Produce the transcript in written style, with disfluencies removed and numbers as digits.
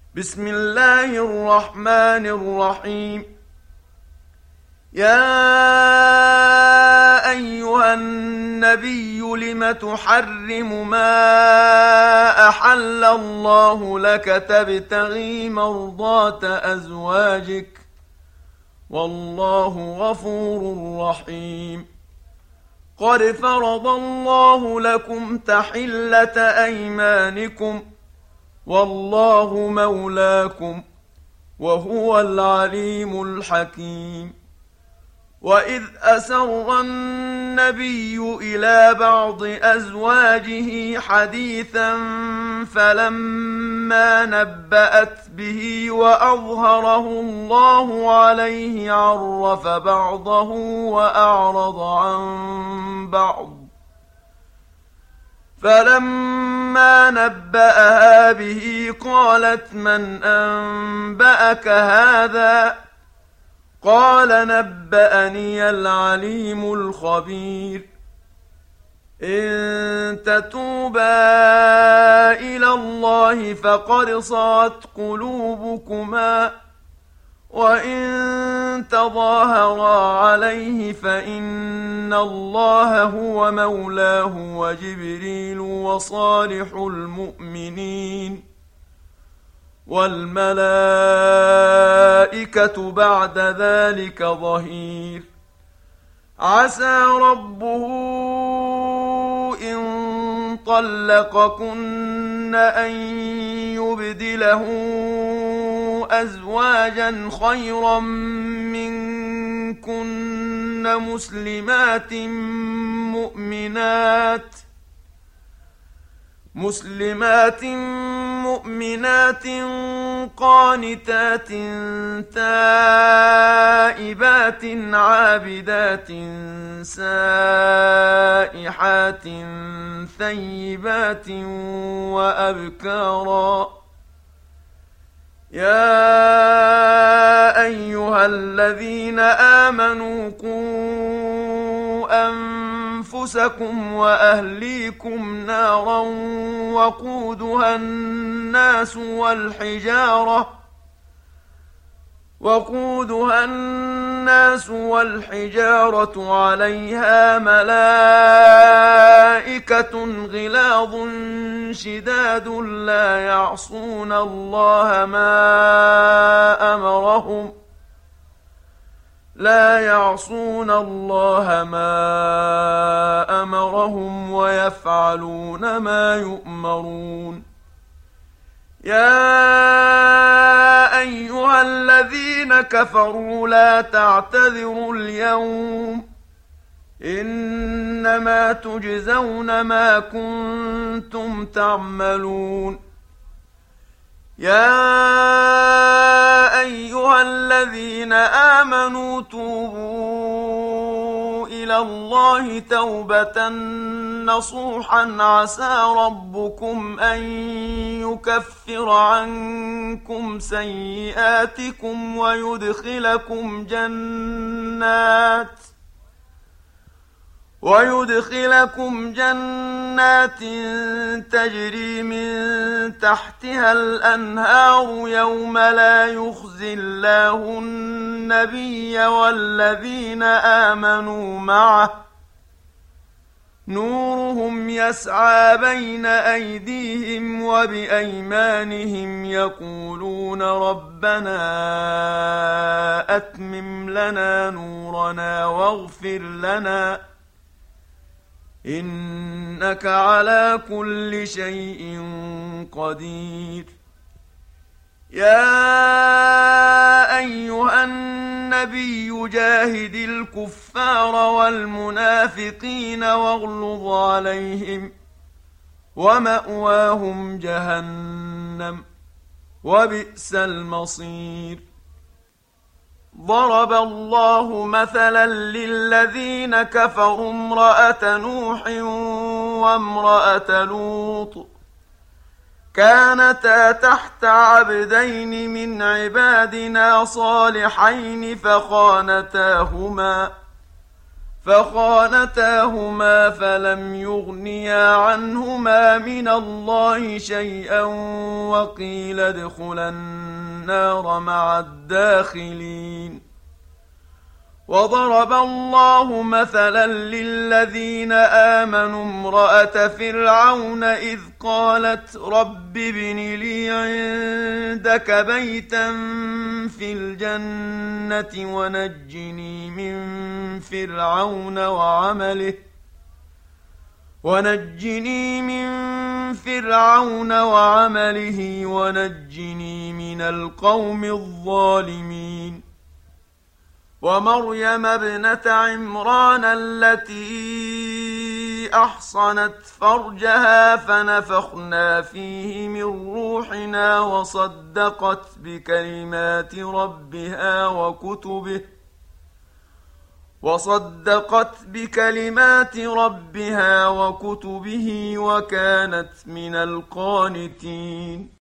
بسم الله الرحمن الرحيم. يا أيها النبي لم تحرم ما أحل الله لك تبتغي مرضات أزواجك والله غفور رحيم. قد فرض الله لكم تحلة أيمانكم والله مولاكم وهو العليم الحكيم. وإذ أسر النبي إلى بعض أزواجه حديثا فلما نبأت به وأظهره الله عليه عرف بعضه وأعرض عن بعض، فلما نبأها به قالت من أنبأك هذا؟ قال نبأني العليم الخبير. إن تتوبا إلى الله فقد صغت قلوبكما وإن تظاهرا عليه فإن الله هو مولاه وجبريل وصالح المؤمنين والملائكة بعد ذلك ظهير. عسى ربه إن طلقكن أن يبدله أزواجا خيرا منكن مسلمات مؤمنات قانتات تائبات عابدات سائحات ثيبات وأبكارا. يا أيها الذين آمنوا قوا أنفسكم وأهليكم نارا وقودها الناس والحجارة عليها ملائكة غلاظ شداد لا يعصون الله ما أمرهم ويفعلون ما يؤمرون. يا أيها الذين كفروا لا تعتذروا اليوم إنما تجزون ما كنتم تعملون. يا أيها الذين آمنوا توبوا إلى الله توبة نصوحا عسى ربكم أن يكفر عنكم سيئاتكم ويدخلكم جنات تجري من تحتها الأنهار يوم لا يخزي الله النبي والذين آمنوا معه نورهم يسعى بين أيديهم وبأيمانهم يقولون ربنا أتمم لنا نورنا واغفر لنا إنك على كل شيء قدير. يا أيها النبي جاهد الكفار والمنافقين واغلظ عليهم ومأواهم جهنم وبئس المصير. ضرب الله مثلا للذين كفروا امرأة نوح وامرأة لوط كانتا تحت عبدين من عبادنا صالحين فخانتاهما فلم يغنيا عنهما من الله شيئا وقيل ادخلا النار مع الداخلين. وضرب الله مثلا للذين آمنوا امرأة فرعون إذ قالت رب ابن لي عندك بيتا في الجنة ونجني من فرعون وعمله ونجني من القوم الظالمين. ومريم ابنة عمران التي أحصنت فرجها فنفخنا فيه من روحنا وصدقت بكلمات ربها وكتبه وكانت من القانتين.